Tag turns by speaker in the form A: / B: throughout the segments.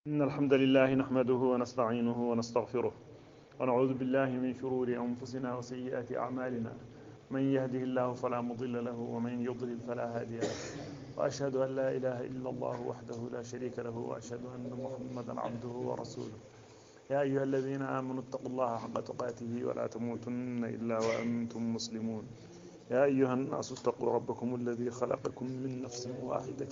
A: إن الحمد لله نحمده ونستعينه ونستغفره ونعوذ بالله من شرور أنفسنا وسيئات أعمالنا من يهده الله فلا مضل له ومن يضلل فلا هادي له وأشهد أن لا إله إلا الله وحده لا شريك له وأشهد أن محمدا عبده ورسوله يا أيها الذين آمنوا اتقوا الله حق تقاته ولا تموتن إلا وأنتم مسلمون يا أيها الناس اتقوا ربكم الذي خلقكم من نفس واحدة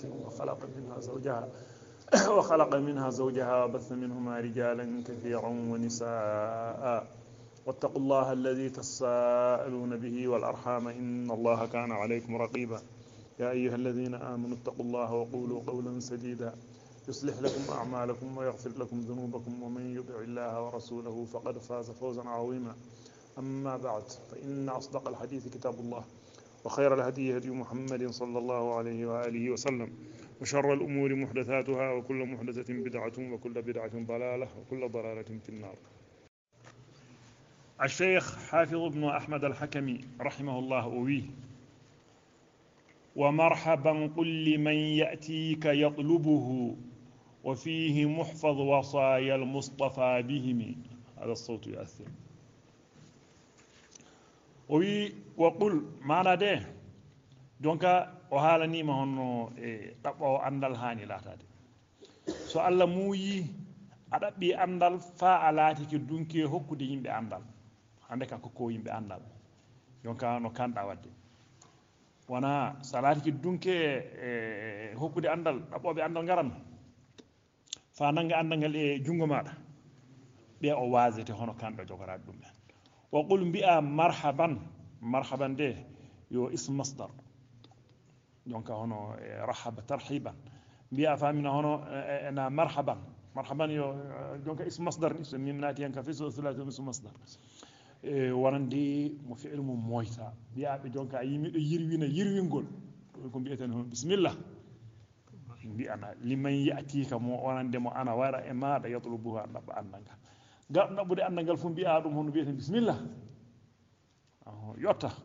A: وخلق منها زوجها وبث منهما رجالا كثيرا ونساء واتقوا الله الذي تساءلون به والأرحام إن الله كان عليكم رقيبا يا أيها الذين آمنوا اتقوا الله وقولوا قولا سديدا يصلح لكم أعمالكم ويغفر لكم ذنوبكم ومن يطع الله ورسوله فقد فاز فوزا عظيما أما بعد فإن أصدق الحديث كتاب الله وخير الهدي هدي محمد صلى الله عليه وآله وسلم وشر الأمور محدثاتها وكل محدثة بدعة وكل بدعة ضلالة وكل ضلالة في النار. الشيخ حافظ بن أحمد الحكمي رحمه الله أويه ومرحبا قل لمن يأتيك يطلبه وفيه محفظ وصايا المصطفى بهم. هذا الصوت يؤثر. وي وقل معنى ده دونك o haalanima honno e ɗaɓɓowo andal hani latade so Allah muuyi a ɗaɓɓi andal fa a laatiki dunki hokkude yimɓe andal hande ka kokko yimɓe andal donka no kanɗa wadde wona sa laatiki dunke e hokkude andal ɗaɓɓoɓe andal garan fa nanga andal ngal e jungo maɗa ɓe o wasete hono kanɗo jogoraɗe ɗum en wa qul mbi'a marhaban de yo ism masdar donc hono rahaba tarhiban mbiya famina hono na marhaban yo donc ism masdar ni so mimnati hen ka fi so thulath ism masdar wonande mo fi'il mum moyta biyaɓe donc a yimi ɗo yirwingol ko mbiyeten hono bismillah mbiyana liman ya'tika mo wonande mo ana wara e maɗa yatlubuha ɗaɓɓa andal ngal gaɗo ɗaɓɓude andal ngal fu mbiya ɗum hono mbiyeten bismillah yotta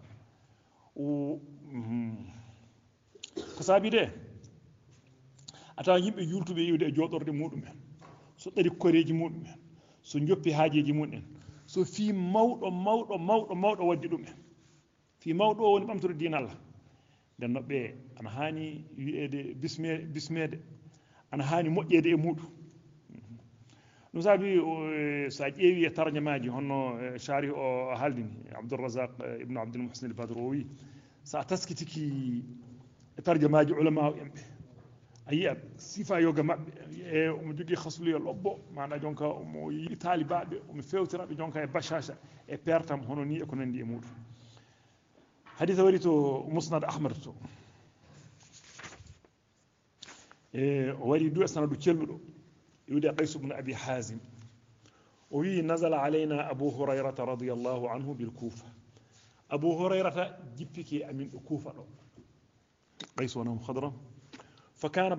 A: ko saabi de a tawa yimɓe yurtuɓe yiwde e jooɗorde muɗumen so ɗari koreji muɗumen so joppi haajeji muɗumen so fi mawɗo waddi ɗumen fi mawɗo o woni ɓamtude diina Allah nden noɓɓe ana hani wi'ede bismede ana hani moƴƴede e muɗum ɗum saabi sa ƴeewi e tarjamaji honno sharih o haldini Abdourazaq ibnu Abdul Muhsin al-Badr o wi sa taskitiki tarjamaji ulama en ɓe a yiya sifa yoga maɓɓe e omo jogui hasluyol ɗoɓɓo maɗa jonka omo yiɗi taalibaɓe omo fewtiraɓe jonka e bachasha e pertam hono ni e ko nandi e muɗum hadisa wari to musnad ahmad to o wari du e sanadu celluɗo يودي قيس بن أبي حازم وي نزل علينا أبو هريرة رضي الله عنه بالكوفة أبو هريرة جبك من الكوفة قيس ونهم خضرة فكان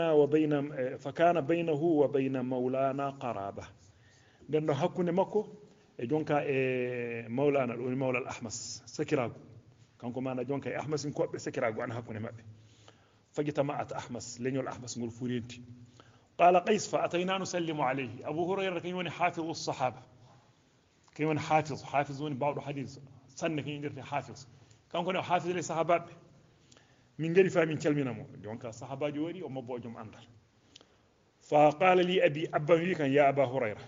A: بينه وبين مولانا قرابة لأنه هكون مكو جونكا مولانا مولى الأحمس سكراغو كانكو معنا جونكا أحمس نكوب سكراغو أنا هكون مبي فجتمعت أحمس لنيو الأحمس نقول فورينتي قال قيس فأتينا نسلم عليه أبو هريرة كيوني حافظ الصحابة كيوني حافظوني بعض حديث سنة كيوني حافظ كان كوني حافظ لي صحابات من غير فهم كلمنا مو دونك صحابة جوري وما بوجم أندر فقال لي أبي كان يا أبا هريرة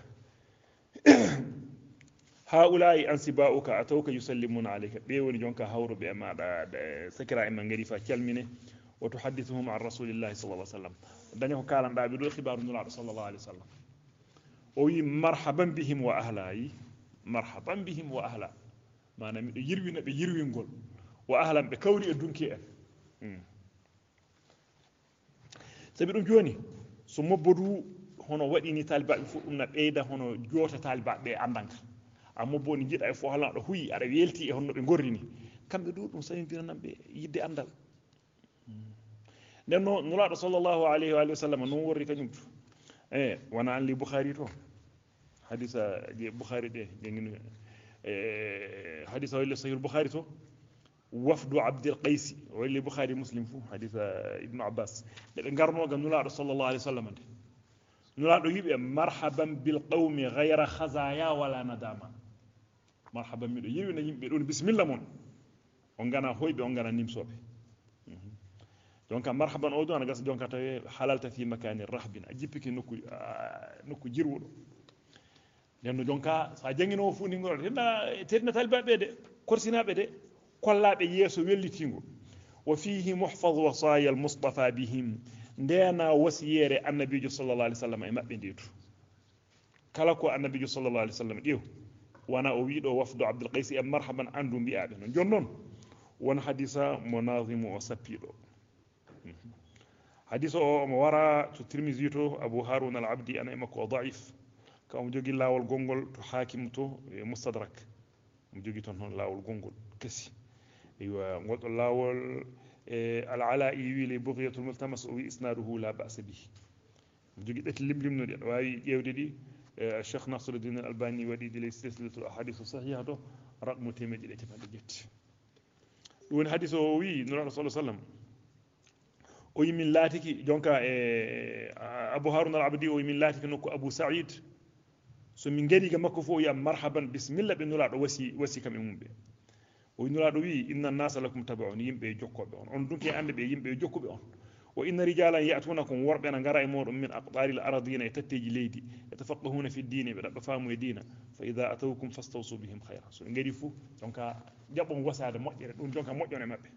A: هؤلاء أنسباؤك أتوك يسلمون عليك بيوني جونك هورو بأما سكرا من غير فهم كلمنا وتحدثهم عن رسول الله صلى الله عليه وسلم daño ko kalan daabi do khibaru nulaaɗo sallallahu alayhi wa sallam o wi marhaban bihim wa ahla yi marhaban bihim wa ahla manam miɗo yirwina ɓe yirwingol wa ahlan ɓe kawri e dunki en sabi ɗum joni so mobbodu hono waɗini talibaɓe fof ɗum na ɓeyda hono joota talibaɓe ɓe andanka a mobbo ni jiiɗa e fo halan ɗo huyi aɗa welti e honno ɓe gorrini kamɓe ɗu ɗum sawimbinanamɓe yidde andal nenno nulaaɗo sallllahu alayhi wa sallam non worri kañum to wona an li boukhari to hadisa je boukhari ɗe jangino hadisa welle sahih boukhari to wafdu abdil qaysi welle boukhari muslim fu hadisa ibnu abbas ɓeɓe garnoga nulaaɗo sallllahu alayhi wa sallam nde nulaaɗo wiɓe marhaban bil qawmi gayra khazaya wala nadama marhaban miɗo yewina yimɓe ɗon bisimilla moon on gana hoyɓe on gana nimsoɓe jonka marhaban o ɗum ana gasa jonka tawi halalta fi makani rahbin a jippiki nokku jirwuɗo nden no jonka sa jangguinowo fu ndigorode tedna talibaɓe de korsinaɓe de kollaɓe yeeso wellitigo wa fihi muhfad wasaya al mustafa bihim ndena wasiyere annabijo sallallah alih w sallam e maɓɓe ndetu kala ko annabijo sallallah alih w sallam ƴeew wona o wiɗo wafdu abdoulqaysi e marhaban andu mbiyaɓe noon joni noon won hadisa mo nasimu o sappiɗo hadisa o omo wara to tirmisi to abou haroun al abdi ana e makko o daif kamo jogui lawol gongol to hakim to e mustadrak omo jogui toon toon lawol gongol kesi eywa ngolɗo lawol al ala i wiile bughiyatul multamas o wi isnaduhu la ba'sa bihi omo jogui ɗetti limlimnuɗi aɗa wawi ƴewde ɗi cheikh nasiruddin al albani waɗi ɗi ley silsilatul ahadith sahiha to raqmu temeɗɗi ɗe capanɗe jetti ɗum woni hadis o wi nuraɗo sallah sallam o yi min laatiki jonka e abou haroun al abdi o yi min laatiki nokku abou saïd so min gari ga makko fof o wiyam marhaban bisimilla ɓe nuraɗo wasi kam e mumɓe o wi nuraɗo wi inna nnasa lakum tabaun yimɓe jokkoɓe on dunki ande ɓe yimɓe jokkuɓe on wa inna rijalan yatunakum worɓe na gara e moɗon min aqtaril aradina e tatteji leydi yatafaqahuna fi ddini ɓe ɗaɓɓa faamu e dina fa ida atawkum fastawsu bihim hayra so ɓe gari fou jonka jaɓɓon wasade moƴƴere ɗum jonka moƴƴon e mabɓe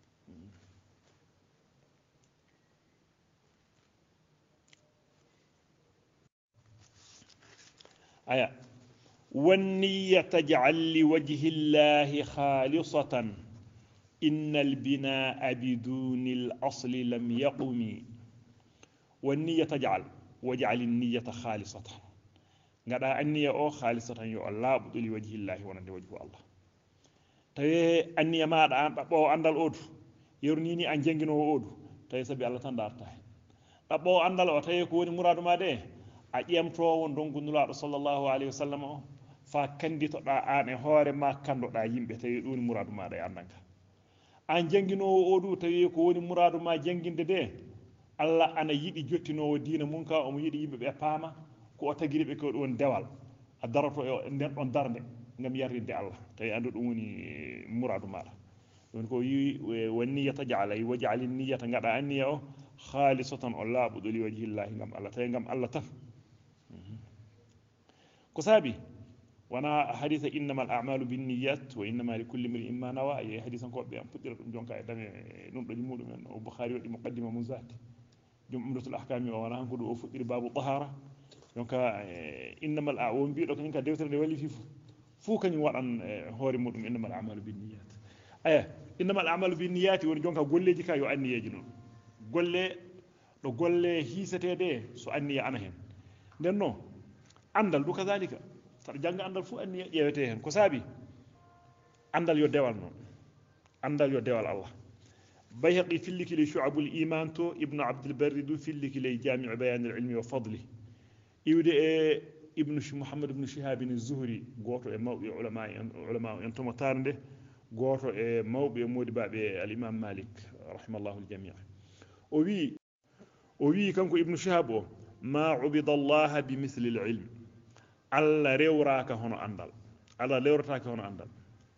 A: aya والنية تجعل لوجه الله خالصة إن البناء بدون الأصل لم يقم والنية تجعل واجعل النية خالصة غدا النية أو خالصة يو الله بدل لوجه الله ونند وجه الله تي النية ما أو أندال أود يرنيني أن جنجنو أود تي سبي الله تندارته أبو أندال أو تي كوني مراد ما ده أجيم تو وندون كنولا صلى الله عليه وسلم fa kanditoɗa an e hoore ma kandoɗa yimɓe tawi ɗum woni muradu maɗa e andanka an jangguinowo o ɗu tawi ko woni muradu ma jangguinde de Allah ana yiɗi jottinowo diina mum ka omo yiɗi yimɓeɓe paama ko o tagiriɓe ko ɗum woni dewal a daroto e nden ɗon darde gam yarrinde Allah tawi andu ɗum woni muradu maɗa ɗum ko yi won niyata jaala wa jaali niyata gaɗa anniya o khalisatan o laaɓuɗo li wajhillahi gam Allah tawi gam Allah tan ko saabi wana haditha innama al a'malu binniyat wa innama likulli imri'in ma nawa e hadithan ko be am puddira dum jonka e dame dum do mudum en o bukhari wadi muqaddima mun zati jum umratul ahkami wa wana hanko do o fuddiri babu tahara jonka innama al a'malu bi do ko ninka dewtere de wali fu kanyum wadan hoore mudum innama al a'malu binniyat aya innama al a'malu binniyat woni jonka golleji ka yo anniyeji non golle do golle hisatede so anniya ana hen den no andal du kazalika saɗa janga andal fu anniya ƴewete hen ko saabi andal yo dewal noon andal yo dewal Allah bayhaqi filliki li shu'abul iman to ibnu abdul barri du filliki li jami' bayan al ilmi wa fadli iwde e ibnu muhammad ibn shihab bin zuhri goto e mawɓe ulama en to motarde goto e mawɓe modibaɓe al imam malik rahimallahu al jami' o wi kanko ibnu shihab o ma ubida allah bi misli al ilm Allah rewraka hono andal Allah lewrotaka hono andal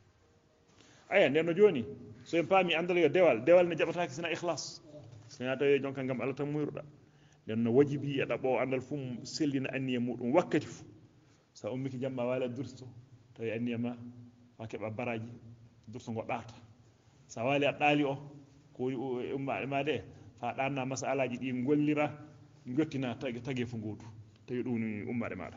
A: aya nenno joni so en paami andal yo dewal ne jabataki sina ikhlas sina tawi jonka ngam Allah tan muyruda nenno wajibi e dabo andal fum sellina anniya mudum wakkati fu sa ummiki jamma wala dursto tawi anniya ma fa keba baraji dursto godata sa wali adali o ko umma ma de fa danna masalaji di gollira gottina tagi fu godu tawi dum ni ummade maada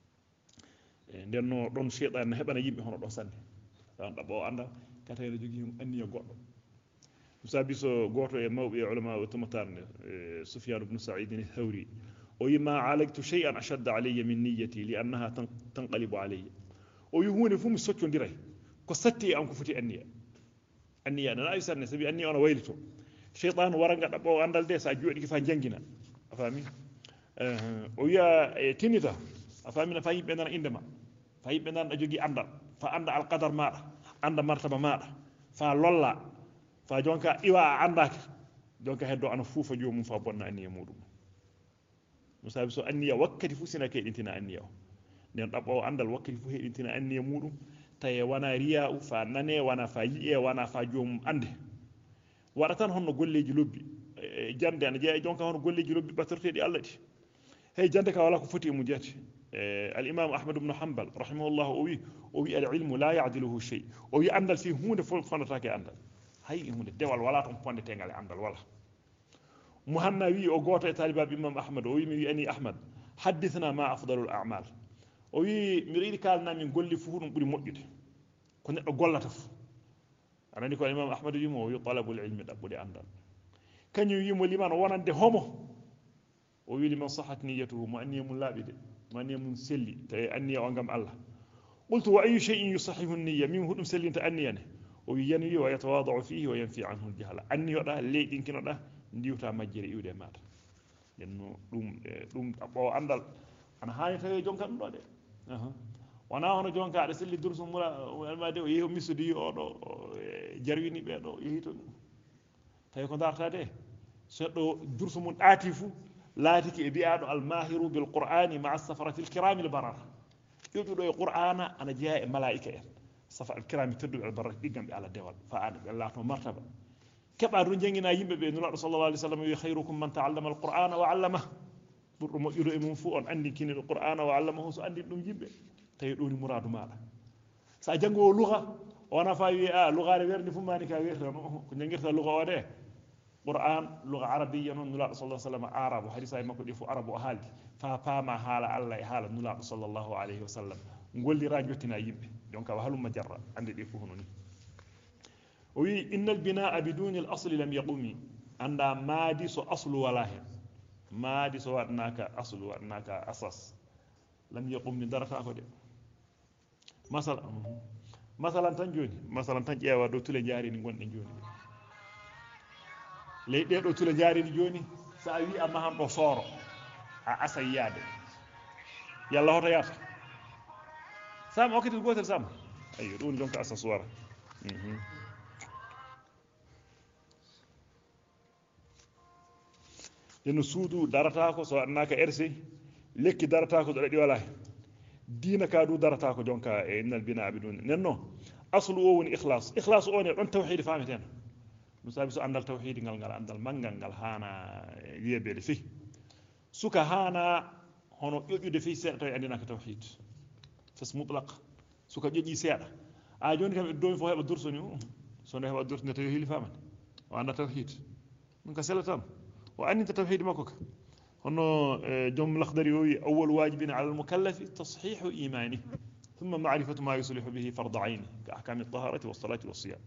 A: ndenno ɗon seeɗani heɓana yimɓe hono ɗo sanne tawan ɗaɓɓo anda katayno jogui anniya goɗɗo ɗum saabi so goto e mawɓe ulama o tomatarde Sufyan ibn Sa'id al-Thawri o yima alagtu shay'an ashadda alayya min niyyati li annaha tanqalibu alayya o yi hunde fu mi soccodiray ko satti an ko foti anniya nana ayi sanne sabi anniya ona waylito shaytan wara nga ɗaɓɓo andal de sa jooɗiki fa jangina a faami o wiya tinita a faamina fa yimɓe nana indema fa yimɓe nana jogui andal fa anda alqadar maɗa anda martaba maɗa fa lolla fa jonka iwa a andaki jonka heddo ana fuufa jomum fa bonna anniya muɗum musabi so anniya wakkati fu sina keɗintina anniya o nden ɗaɓɓowo andal wakkati fu heɗintina anniya muɗum tawi wona riya u fa nane wona fa yiye wona fa joomum ande waɗa tan honno golleji lobbi jande ana jeeya jonka hono golleji lobbi ɓattorteɗi Allah ɗi hey jande ka wala ko foti e mu jeete الإمام أحمد بن حنبل رحمه الله أوي العلم لا يعدله شيء أوي أندل في هون فنتاك أندل هاي هون الدول ولا تنفون تنقل أندل ولا مهنا وي أو قوة طالب الإمام أحمد أوي مي أني أحمد حدثنا ما أفضل الأعمال أوي مريد كالنا من قول لي فهون بني مؤجد كنا أقول لتف أنا نقول الإمام أحمد يمو طلب العلم أبولي أندل كان يمو لمن وانا ده همه أوي لمن صحت نيته ما أني من لا بده من يمن سلي تأني وأنجم الله قلت وأي شيء يصحح النية من هدم سلي تأنينه وينوي ويتواضع فيه وينفي عنه الجهل أني وده اللي يمكن وده نديوتا مجري يودي مات لأنه دوم أبو عندل أنا هاي في جون كان ده وانا هنا جون كان سلي درس ملا ما ده ويه مسدي أو جريني بيدو يهيتو تيكون دارتا ده سدو درس من آتيفو لا تكي بيادو الماهر بالقرآن مع السفرة الكرام البرر يقولوا القرآن أنا جاء ملائكة السفر الكرام تدعو البرر يقام على الدول فأنا الله مرتبة كبار رجعنا يجيب بين الله صلى الله عليه وسلم خيركم من تعلم القرآن وعلمه برمو يدو من فوق عندي كين القرآن وعلمه سأندي نم جيب تيدوني مراد مالا سأجنغو لغة وانا فاي لغة غير نفهماني كغير كنا نغير لغة وده قرآن لغة عربية نلا صلى الله عليه وسلم عرب وحديث ما كنت يفو عرب وهالي فما حال الله حال نلا صلى الله عليه وسلم نقول لي راجوتنا يبي دونك وهلو مجرى عندي يفو هنوني وي إن البناء بدون الأصل لم يقوم عند ما دي سو أصل ولا هي ما دي سو أنك أصل وأنك أساس لم يقوم من درجة أخذ مثلا تنجوني مثلا تنجي ودو تلي جاري نقول نجوني ley ɗeɗo tula jaarini joni sa wi amma han ɗo sooro a asa yiyade yalla hoto yata sam okkitel gotel sam ayo ɗum jonka asa suwara eno suudu darata ko so annaka RC lekki darata ko ɗo ɗaɗi wala diina ka du darata ko jonka e innal bina abidun nenno aslu o woni ikhlas o ne ɗon tawhid fameten musabi so andal tawhid ngal andal mangal ngal hana yebede fi suka hana hono ƴoƴude fi seeɗa tawi andinaka tawhid fas mutlaq suka ƴoƴi seeɗa a joni kam e domi fo heɓa dursoni so ne heɓa dursoni tawi hili famane o anda tawhid ɗum ka sella tan o andinta tawhid makko ka hono joom lakhdari o wi awwal wajibin ala almukallafi tashihu imani ثم معرفة ما يصلح به فرض عينه كأحكام الطهارة والصلاة والصيام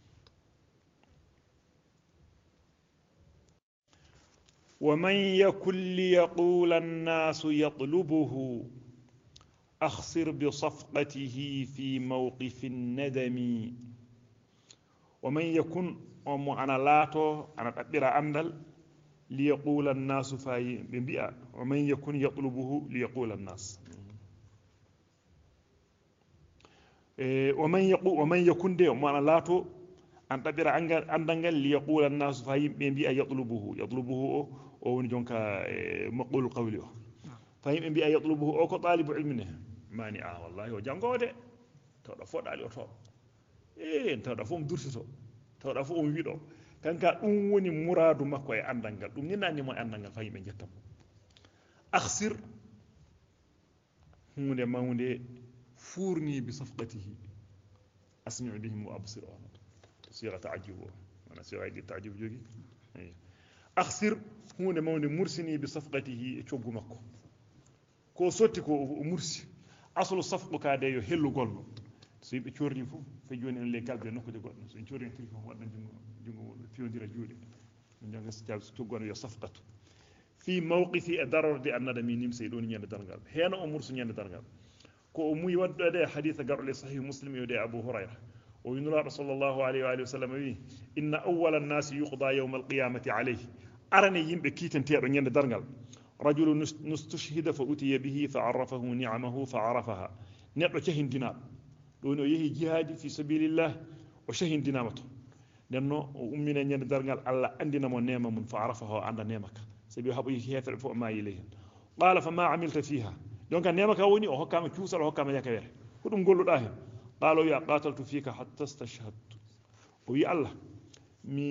A: ومن يكن ليقول الناس يطلبه أخسر بصفقته في موقف الندم ومن يكن أنا لاتو أنا تقدر أندل ليقول الناس فاي بيئة ومن يكن يطلبه ليقول الناس ومن يكن دي أنا لاتو أن تقدر أندل ليقول الناس فاي بيئة يطلبه o woni jonka maqul qawli o fayim mbi'a yatlubuhu o ko talibu ilmine mani wallahi o jangode tawda fo dali o to tawda fo durtito tawda fo wido kanka dum woni muradu makko e andal ngal dum ni nanni mo andal ngal fayim be jettam akhsir hunde mawnde furni bi safqatihi asmi'u bihim wa absir sira ta'ajjub ana sira di ta'ajjub jogi akhsir hunde mawde mursini bi safqatihi e coggu makko ko sotti ko mursi aslu safqu kaade yo hellugol so yimɓe corni fof fe joni en leggal ɓe nokkude goɗɗo so en corni téléphone waɗna jungo fewndira juuɗe min jonga coggono yo safqatu fi mawqifi e darorde annadami nimse ɗon ñande dargal heno o mursu ñande dargal ko o muy waddade haditha garole sahih muslim yode abu hurayra o winuraɗo sallllahu alayhi wa alihi wa sallam wi inna awwala annasi yuqda yawma alqiyamati alayhi arane yimɓe kiitenteɗo ñande dargal rajulu nustushhida fa utiya bihi fa arrafahu ni'amahu fa arafaha neɗɗo cahindinaɗo ɗoni o yeehi jihaadi fi sabilillah o cahindinama to nden no o ummine ñande dargal Allah andinamo nema mum fa arafaha o anda nemaka sabi o haɓoyi hefere fof o mayi ley hen qala fama amilta fiha donc nema ka woni o hokkama cuusal o hokkama yakawere ko ɗum golluɗa hen qala o wiya qataltu fika hatta stashhadtu o wi allah mi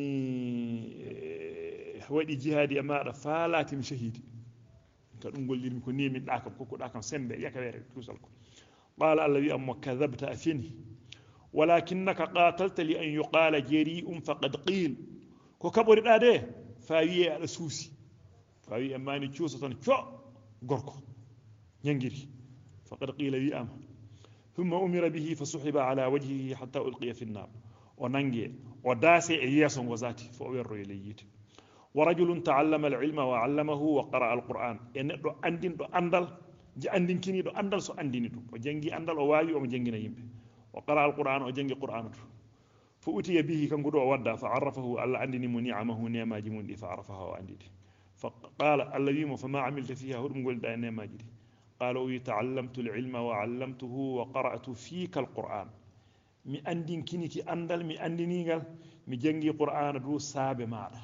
A: waɗi jihadi e maɗa faalatimi shahidi ka ɗum gollirmi ko neminɗa kam kokkuɗa kam sembe yakawere cuusal ko qala allah wi ammo kadabta a feni walakinnaka qatalta li an yuqala jari'um faqad qil ko kaɓoriɗa de fa wiye aɗa suusi fa wi emmani cuusa tan co gorko ñangiri faqad qila wiyama thumma umira bihi fa suhiba ala wajhihi hatta ulqiya fi nnar o nangue o daase e yeeso ngo zati fo o werroye ley yiite wa rajulun taallama alilma wa allamahu wa qara alquran e neɗɗo andinɗo andal andinkiniɗo andal so andini ɗum o jangi andal o wawi omo jangguina yimɓe wa qara alquran o jangi qur'ana to fo utiya bihi kanko ɗo o wadda fa arafahu allah andinimo ni'amahu nemaji mum ɗi fa arafaha o andidi fa qala allah wimo fama amilta fiha hoɗum golliɗa e nemaji ɗi qala o wi taallamtu alilma wa allamtuhu wa qara'tu fika alquran mi andinkiniki andal mi andinigal mi jangi qur'ana du saabe maɗa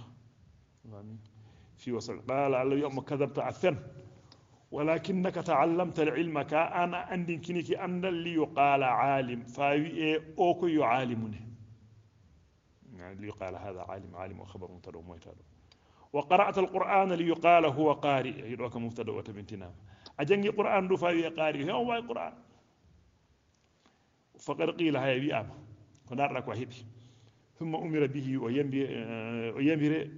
A: fi wasal qala allah wi omo kadabta a fen walakinnaka taallamta alilma ka ana andinkiniki andal li yuqala alim fa wi'e o ko yo alimune li yuqala hada alim alim o khabar mubtada o moytaɗo wa qara'ta alqur'ana li yuqala huwa qari yiɗo ka mubtada o tabintinama a jangi qur'an du fa wi'e qari he on wawi qur'an faqad qila haya wi'ama ko darɗa ko heeɓi thumma umira bihi o yambire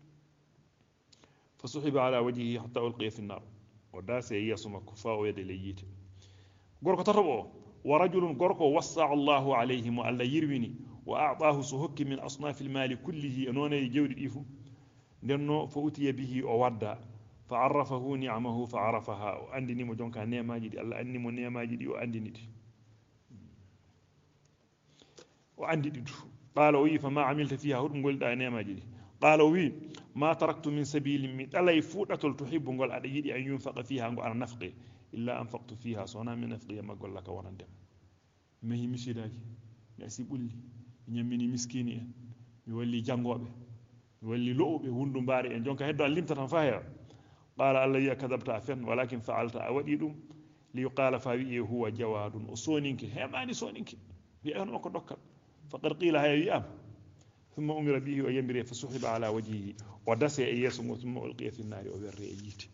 A: fa suhiba ala wajhihi hatta ulqiya fi nnar o daase yeeso makko fa o yede ley yiite gorko tatoɓo o wa rajulun gorko wassa allahu alayhi mo allah yirwini wa a'tahu so hokki min asnafi lmali kullihi e noone jewɗi ɗi fuu ndenno fo utiya bihi o wadda fa arrafahu ni'amahu fa arafaha o andinimo jonka nemaji ɗi allah andinimo nemaji ɗi o andini ɗi o andi ɗi du qala o wi fama amilta fiha hoɗum golliɗa e nemaji ɗi qala o wi ma taraktu min sabili mi ɗalay fuɗatol to hibbu ngol aɗa yiɗi an yunfaqa fiha ngo ana nafqe illa anfaqtu fiha so wona mi nafqi e maggol laka wonandema mi mahi misidaji mi asi ɓulli mi ñammini miskini en mi walli jangoɓe mi walli lo'uɓe wundu mbaari en jonka heddo a limta tan fa heewa qala allah wiya kadabta a fen walakin fa'alta a waɗi ɗum li yuqala fa wi'e huwa jawadun o soninke heɓani soninke wi'eno ko dokkal faqad qila haya wiyama thumma umira bihi o yambire fa suhiba ala wajhihi o dase e yeeso ngo thumma ulqiya fi nnari o werre e yiite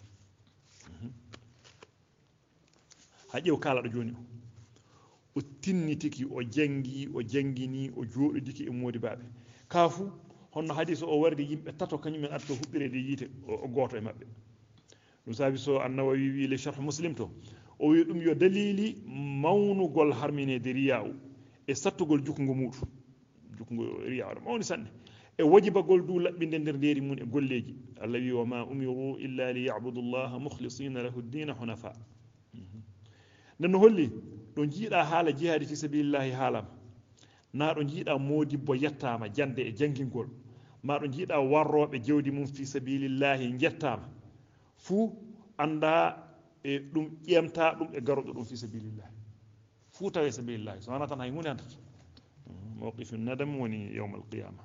A: ha ƴeew kalaɗo joni o tinnitiki o jangi o jangini o jooɗodiki e modibaɓe ka fu honno hadis o wardi yimɓe tato kañumen arto huɓɓirede yiite o goto e mabɓe ɗum saabi so annawawi wi le sharh muslim to o wi ɗum yo dalili mawnugol harminede riya u e sattugol jukkugo muɗum jukkugo riya oɗo mawni sanne e wajibagol du laɓɓinde nder nderi mum e golleji allah wi wa ma umiru illa li yabudu llaha mukhlisina lahu ddina hunafa nden no holli ɗo jiiɗa haala jihadi fi sabilillahi haalama na ɗo jiiɗa modibbo yettama jande e jangingol ma ɗo jiiɗa warroɓe jewdi mum fi sabilillahi jettama fuu anda e ɗum ƴemta ɗum e garoɗo ɗum fi sabilillahi fuu tawi sabilillahi so wona tan hay hunde andata mawqifu nadam woni yawma alqiyama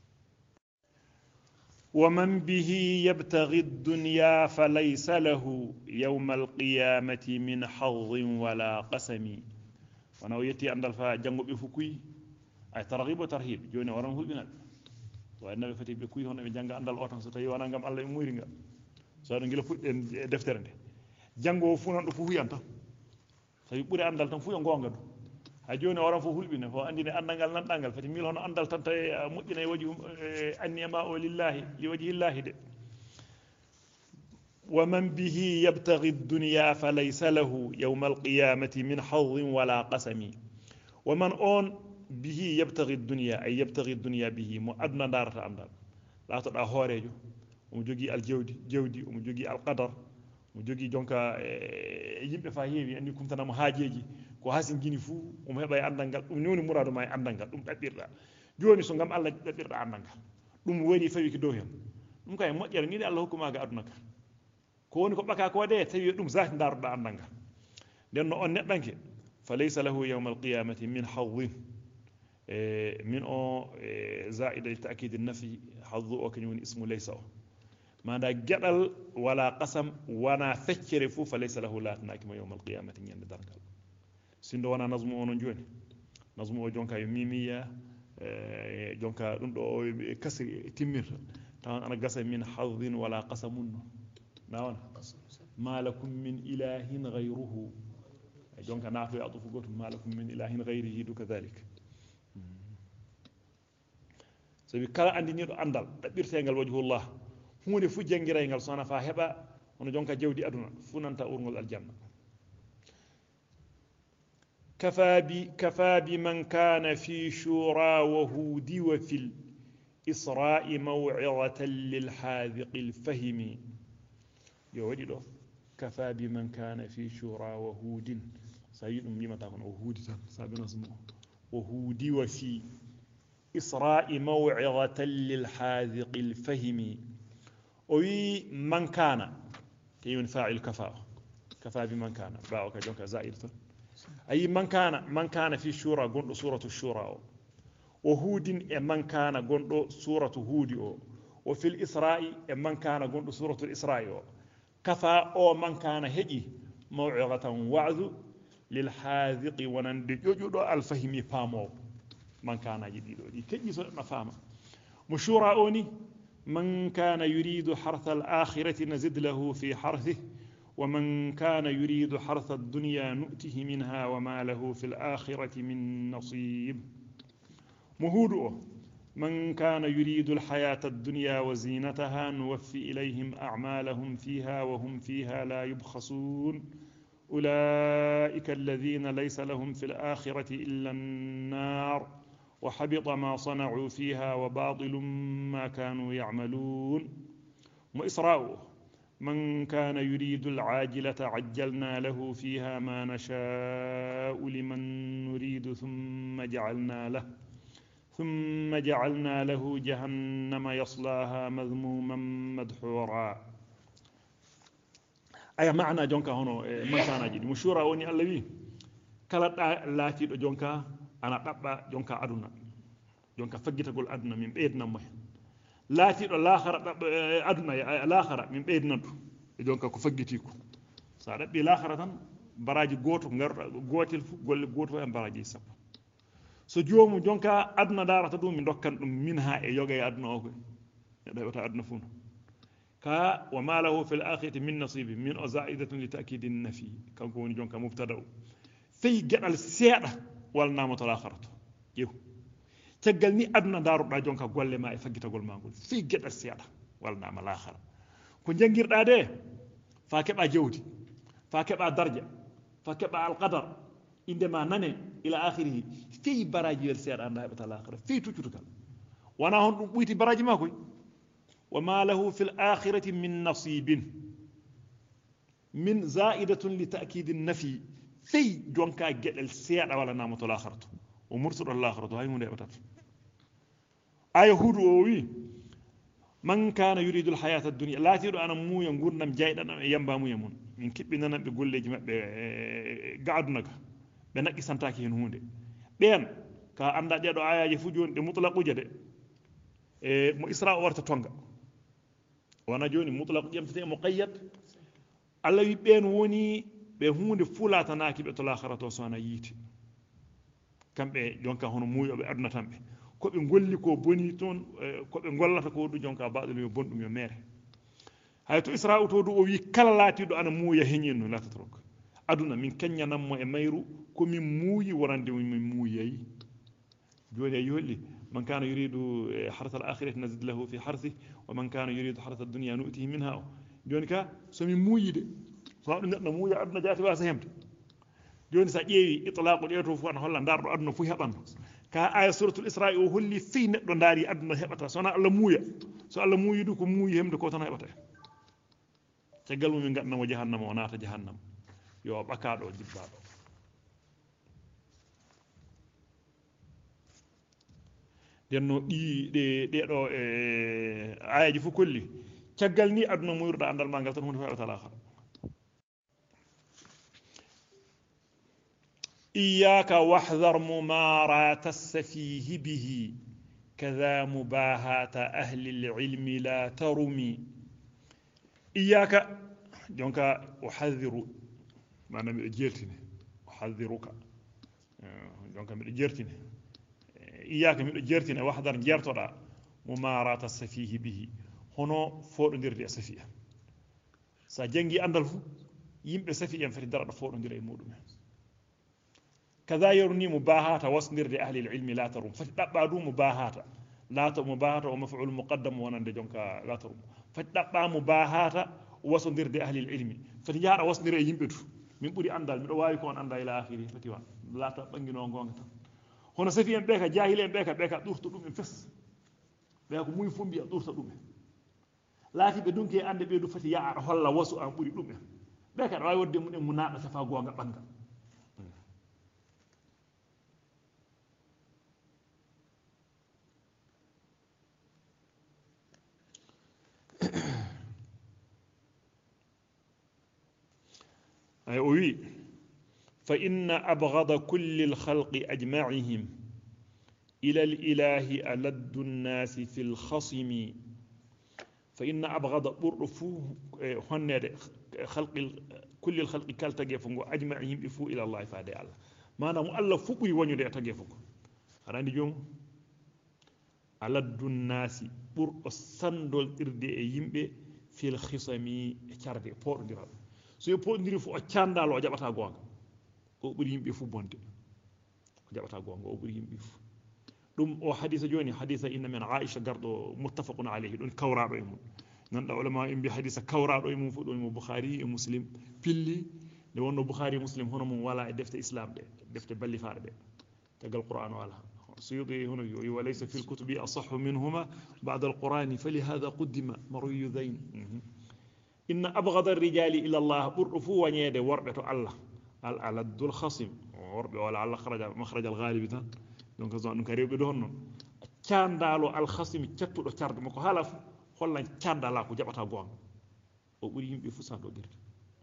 A: ومن به يبتغي الدنيا فليس له يوم القيامة من حظ ولا قسم وانا يتي اندال فا جانغو بي فوكوي اي ترغيب وترهيب جوني ورام هولبينا وانبي فتي بي كوي hono be janga andal o tan so tawi wana ngam Allah e muuri nga so do ngila fudden deftere nde jango fu non do fu huyanta tawi buri andal tan fu yo gonga du ha joni waran fo hulbine fo andine andangal nandangal fati mil hono andal tan tawi mujjina e waji anniyama o lillahi li wajhi llahi de ومن به يبتغي الدنيا فليس له يوم القيامة من حظ ولا قسم ومن أون به يبتغي الدنيا أي يبتغي الدنيا به مؤدنا دارة أندال لا تدع هوريجو ومجوجي الجودي جودي ومجوجي القدر ومجوجي جونكا يجيب فاهيمي أني كنت أنا مهاجيجي ko hasin gini fu heɓa e andangal ɗum newni muradu ma e andangal ɗum ɗaɓɓirɗa joni so ngam Allah ɗaɓɓirɗa andangal ɗum woni fawi ki dow hen ɗum kay moƴƴere ni Allah hokkumaga aduna ka ko woni ko ɓaka ko de tawi ɗum zati daruɗa andangal nden no on neɗɗanke fa laysa lahu yawma alqiyamati min hadhin min o zaida li ta'kid an-nafi hadhu o kañum woni ismu laysa o ما دا جدل ولا قسم وانا فكر فو فليس له لا تناكم يوم القيامة نيان درنgal sindo wana nazmu onon joni nazmu o jonka yo mimiya jonka dum do kasri timmirta tan ana gasa min hadhin wala qasamun nawana ma lakum min ilahin ghayruhu jonka naatu ya atufu goto ma lakum min ilahin ghayrihi du kadhalik sabi kala andini do andal dabbirtengal wajhullah hunde fu jangiraygal sona fa heba hono jonka jewdi aduna fu nanta urngol aljanna كفى بمن كان في شورى وهود وفي الإسراء موعظة للحاذق الفهم يودي له كفى بمن كان في شورى وهود سيد مما تكون وهود سابنا اسمه وهود وفي إسراء موعظة للحاذق الفهم وي من كان كيون فاعل كفى بمن كان باوك جونك زائد أي من كان في شورى قند سورة الشورى وهود من كان قند سورة هود وفي الإسراء من كان قند سورة الإسراء كفى أو من كان هجي موعظة وعظ للحاذق ونندجوج الفهم فامو من كان جديد كجي سنة فاما مشورى أوني من كان يريد حرث الآخرة نزد له في حرثه ومن كان يريد حرث الدنيا نؤته منها وما له في الآخرة من نصيب مهود من كان يريد الحياة الدنيا وزينتها نوفي إليهم أعمالهم فيها وهم فيها لا يبخسون أولئك الذين ليس لهم في الآخرة إلا النار وحبط ما صنعوا فيها وباطل ما كانوا يعملون وإسراء من كان يريد العاجلة عجلنا له فيها ما نشاء لمن نريد ثم جعلنا له جهنم يصلاها مذموما مدحورا أي معنى جونكا هونو من كان جدي مشورة وني الله كلا لاتي دو جونكا أنا طبا جونكا أدونا جونكا فجتagol أدونا من بيدنا مه laatiɗo lahara aduna lahara min ɓeydinantu e jonka ko faggiti ko sa ɗaɓɓi lahara tan baraji goto garuɗa gotel fu golle goto e baraji sappo so jomum jonka aduna darata ɗum mi dokkan ɗum min ha e yoga e aduna o koy neɗɗo heɓata aduna fu ka wa ma lahu fil akhirati min nasibi min o zaidatun li ta'kidin nafi kanko woni jonka mubtada o fey geɗal seeɗa walnama to lahara to ƴew caggal ni aduna daruɗa jonka golle ma e faggitagol ma ngol fi geɗal seeɗa walnama lahara ko jangirɗa de fa keɓa jewdi fa keɓa darja fa keɓa alqadar indema nane ila akhirihi fi baraji wel seeɗa anda heɓata lahara fi tuccutukal wana hon ɗum ɓuyti baraji ma koy wa ma lahu fil akhirati min nasibin min zaidatun li ta'kidin nafi fi jonka geɗal seeɗa walnama to lahara to o murtuɗo lahara to hay hunde heɓatata aya huudu o wi man kana yuridu alhayata ad-dunya laatiɗo ana muuya gurdam jayɗanam e yamba muuya mun min kiɓɓinanan ɓe golleji maɓɓe ga aduna ka ɓe naqqisantaki hen hunde ɓen ka anda ɗeɗo ayaji fu joni ɗe mutlaquja de e mo isra o warta tonga wona joni mutlaqu ƴemtete muqayyad allah wi ɓen woni ɓe hunde fulatanaki ɓe to lahara to sowona yiite kamɓe jonka hono muuyoɓe aduna tan ɓe koɓe golli ko boni toon koɓe gollata ko ɗum jonka baɗol yo bonɗum yo mere hay to isra'u to du o wi kala laatiɗo ana muuya heñinno latatorok aduna min keññanammo e mayru komin muuyi wonande min muuyayi joni e yolli man kana yuridu harsa al akhirati nazid lahu fi harsi wa man kana yuridu harsa ad-dunya nu'tihi minha joni ka somin muuyide so ɗum neɗɗo muuya aduna jaati wasa hemde joni sa ƴeewi itlaqu ɗe to fu an holla darɗo aduna fu heɓanno ka aya suratul isra o holli fi neɗɗo daari aduna heɓata sona allah muuya so allah muuyi du ko muuyi hemde ko tan heɓata caggal mum min gaɗnamo jahannama o naata jahannama yo ɓakaɗo jibbaɗo denno ɗeɗo ayaji fof kolli caggal ni aduna muyruɗa andal ma ngal tan hunde heɓata lahara إياك واحذر مماراة السفيه به كذا مباهاة أهل العلم لا ترمي iyaka jonka uhadhiru manam miɗo jertine uhadhiruka jonka miɗo jertine iyaka miɗo jertine wahdar jertoɗa mumarata safihi bihi hono foɗodirde e safiya sa jangi andal fu yimɓe safi en fati daraɗo foɗodira e muɗumen kada yorni mubahata wasdirde ahli ilmi la tarum fati ɗaɓɓa ɗum mubahata lata mubahata o maf'ul muqaddam wonande jonka la tarum fati ɗaɓɓa mubahata wasodirde ahli ilmi fati jaaɗa wasdira e yimɓe tu min ɓuuri andal miɗo wawi ko on anda ila akhiri fati wa lata ɓangino gonga tan hono safi en ɓe ka jahili en ɓe ka ɗurta ɗum en fes ɓe ko muy fu mbiya ɗurta ɗumen laatiɓe dunki e ande ɓeydu fati ya aɗa holla wasu an ɓuuri ɗumen ɓe ka aɗa wawi wadde mumen mu naɗa safa gonga ɓanga أي وي فإن أبغض كل الخلق أجمعهم إلى الإله ألد الناس في الخصم فإن أبغض برفو هنر خلق كل الخلق كالتجفون أجمعهم بفو إلى الله فادي الله ما أنا مؤلف فقري ونيو دي أتجفون أراني جون ألد الناس بر السندول إردي يمبي في الخصم كاردي فور ديرال so yo podndiri fu o candalo o jaɓata gonga o ɓuri yimɓe fu bonde o jaɓata gonga o ɓuri yimɓe fu ɗum o hadisa joni hadisa inna men aisha garɗo muttafaqun alayhi ɗon kawraɗo e mum ganduɗa ulama en mbi hadisa kawraɗo e mum fu ɗon mo boukhari e muslim pilli nde wonno boukhari e muslim hono mum wala e defte islam ɗe defte ballifaɗe ɗe tagal qur'an wala سيوطي هنا وليس في الكتب أصح منهما بعد القرآن فلهذا قدم مروي ذين إن أبغض الرجال إلى الله برفو ونيد وربة الله الألد الخصم وربة ولا الله خرج مخرج الغالب ذا دونك زون نكريو بدون كان دالو الخصم تشتو تشارد مكو هالف خلا كان دالا كو جابتا غون او بري يمبي فو ساندو دير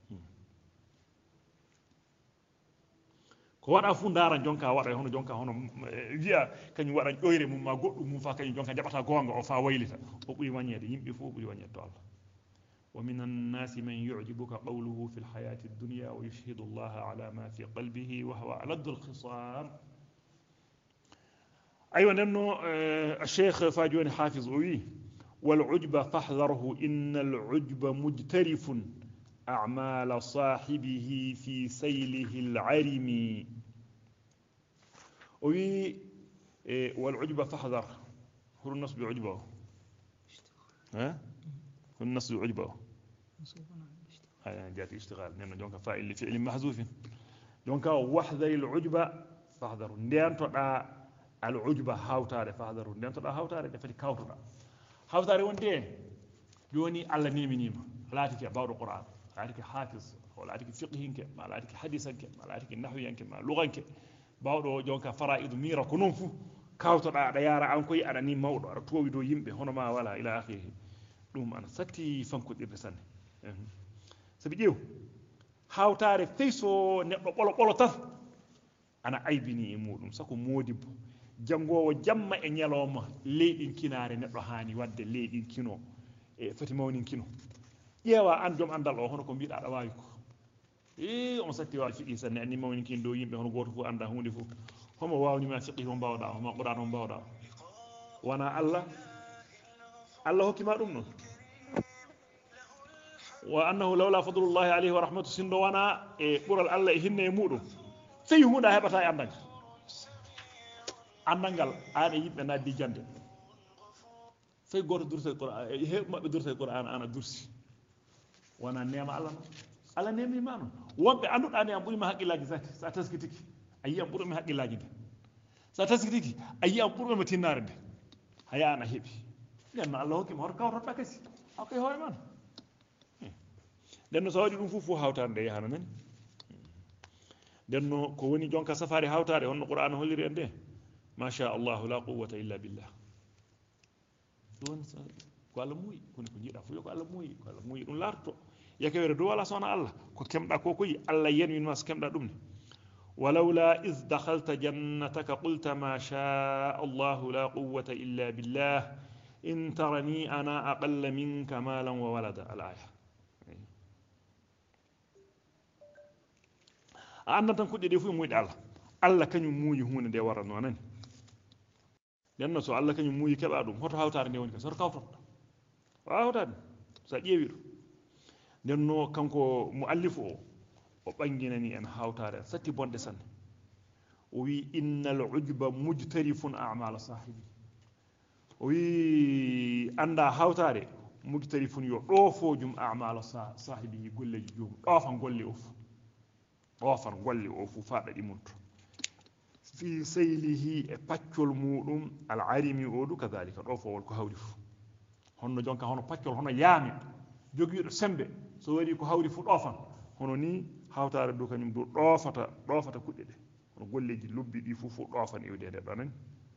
A: ko wada fu ndara jonka wada hono jonka hono wiya kany wada ƴoyre mum ma goddu mum fa kany jonka jabata gonga o fa waylita o buri wañede yimbe fu buri wañede to Allah ومن الناس من يعجبك قوله في الحياة الدنيا ويشهد الله على ما في قلبه وهو ألد الخصام أيوة لأنه الشيخ فاجوني حافظ وي والعجب فاحذره إن العجب مجترف أعمال صاحبه في سيله العرم وي والعجب فاحذر هو النصب عجبه ها هو النصب عجبه جات اشتغال لأنه جونك فاعل لفعل محذوف جونك واحذر العجب فاحذر نديان تودا العجب هاوتاره فاحذر نديان تودا هاوتاره دفتي كاوتودا هاوتاره وندي جوني الله نيمينيما لاتيك باودو قران لاتيك حافظ ولا لاتيك فقهينك ما لاتيك حديثك ما لاتيك نحوينك ما لغانك باودو جونك فرائض ميرا كونون فو كاوتودا دا يارا an koy ada ni mawdo ada towi do yimbe hono ma wala ila akhirih dum ana satti fanko dirde sanne sabi ƴeew hawtare feyso neɗɗo ɓolo ɓolo tan ana aybini e muɗum sako modibbo jangowo jamma e ñalawma leyɗin kinare neɗɗo hani wadde leyɗin kino e fati mawnin kino ƴeewa an joom andal o hono ko mbiɗa aɗa wawi ko on satti wawi fiqi sanne anni mawnin kin dow yimɓe hono goto fof anda hunde fof homo wawnima fiqi mo mbawɗa homo qur'an mo mbawɗa wona Allah Allah hokkima ɗum noon وأنه لولا فضل الله عليه ورحمته سندوانا برال الله هن يمودو في هنا هبتا أندنغ أندنغال أنا يبقى نادي جند في غور درس القرآن هب درس القرآن أنا درسي وانا نعم الله نعم إيمانه وب أنو أنا أقول ما حق الله جزاك ساتسكتك أي أقول ما حق الله جد ساتسكتك أي أقول ما تنارد هيا أنا هبي لأن الله كم هركا هركا كسي أوكي هو إيمان denno so waɗi ɗum fof hawtade nde yahana nani denno ko woni jonka safari hawtade honno qur'an holliri en de masha Allah la quwwata illa billah don ko Allah muuyi koni ko jiiɗa fu ko Allah muuyi ko Allah muuyi ɗum larto yakewere do wala sona Allah ko kemɗa ko koyi Allah yenwin ma so kemɗa ɗum ne ولولا إذ دخلت جنتك قلت ما شاء الله لا قوة إلا بالله إن ترني أنا أقل منك مالا وولدا الآية andan tan kuɗɗe ɗe fu muyɗe Allah kañum muuyi hunde nde warat no nani nden noon so Allah kañum muuyi keɓa ɗum hoto hawtare nde woni ka soto kawtoto wawa hawtade sa ƴeewi ɗum nden no kanko mo allifu o ɓanginani en hawtare satti bonde sanne o wi innal ujba mujtarifun a'mal sahibi o wi anda hawtare mujtarifun yo ɗoofojum a'mal sahibi golleji joomum ɗoofan golle o fu ɗoofan golle o fu fa ɗaɗi mum to fi saylihi e paccol muɗum al arimi o du kadhalika ɗoofowol ko hawri fu honno jonka hono paccol hono yaami jogiiɗo sembe so waɗi ko hawri fu ɗoofan hono ni hawtare du kañum du ɗoofata kuɗɗe ɗe hono golleji lobbi ɗi fu ɗoofan iwde nde ɗo nani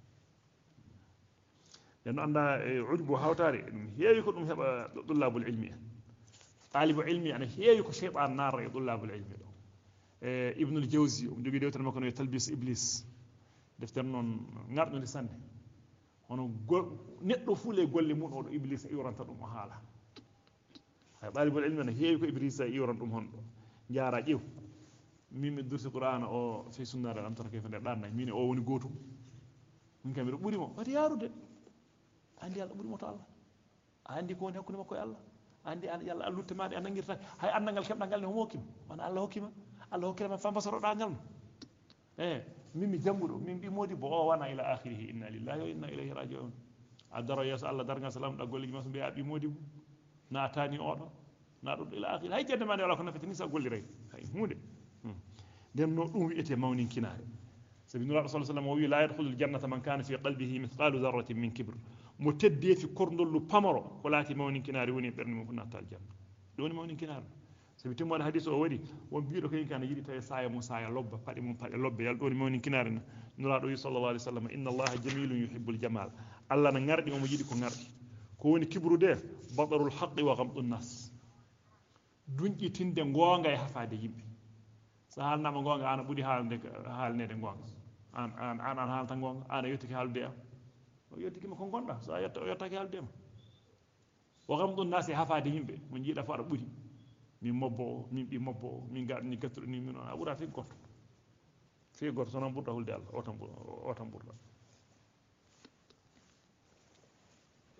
A: nden no anda ujbu hawtare ɗum heewi ko ɗum heɓa dullabul ilmi en talibu ilmi ana heewi ko cheytan narra e dullabul ilmi ɗo ibnul jawzi omo jogii dewtere makko no e talbis iblis deftere noon ngarɗude sanne hono neɗɗo fuule golle mum oɗo iblis iwranta ɗum o haala hay talibul ilmi ana heewi ko iblisa iwran ɗum hon ɗo jaara ƴeew min mi dursi qur'ana o fi sunnare am tata kayfa nde ɗannayi min o woni gootum min kam mbiɗo ɓurimo wati yaarude andi Allah ɓurimo to Allah a andi ko woni hakkude makko e Allah andi Allah alluttemade a nangirtaki hay andangal keɓɗa ngal ne homo hokkima wona Allah hokkima Allah hokkirama fambasaroɗa ngal no min mi jannguɗo min mbi modi bo o wana ila akhirihi inna lillahi wa inna ilayhi raji'un a daro yeeso Allah dargal salam ɗa golleji ma so mbiya ɓi modi bo na tani oɗo na ɗum ila akhiri hay jedde ma nde wala ko nafete ni sa golliray hay hunde nden no ɗum wiyete mawninkinare sabi nuraɗo sallah sallam o wi la yadkhulul jannata man kana fi qalbihi mithqalu dharratin min kibr mo teddefi kordollu pamaro ko laati mawninkinare woni ɓernde mum fu natta aljanna ɗum woni mawninkinare sabi timmoɗo hadis o waɗi won mbiɗo kañum kana yiɗi tawi saya mum saya lobba paɗe mum paɗe lobbe yal ɗo woni mawninkinare no nuraɗo wi sallallahu alaihi wasallam inna allaha jamilun yuhibbul jamal Allah na ngarɗi omo yiɗi ko ngarɗi ko woni kibrude badarul haqqi wa ghamdun nas duñƴitinde gonga e hafade yimɓe so haalnama gonga ana ɓuuri haalnede gonga an haalta gonga an a yettiki haalde am o yettikima ko gonɗa so a o yettaki haalde ma wa ghamdun nas e hafade yimɓe mo jiiɗa fo aɗa ɓuuri min mobbo o min ɓi mobbo o min gaɗani gattuɗo ni min on a ɓuura fii goto so noon ɓurɗa hulde Allah o tan ɓurɗa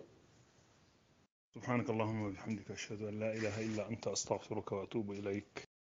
A: سبحانك اللهم وبحمدك أشهد أن لا إله إلا أنت أستغفرك وأتوب إليك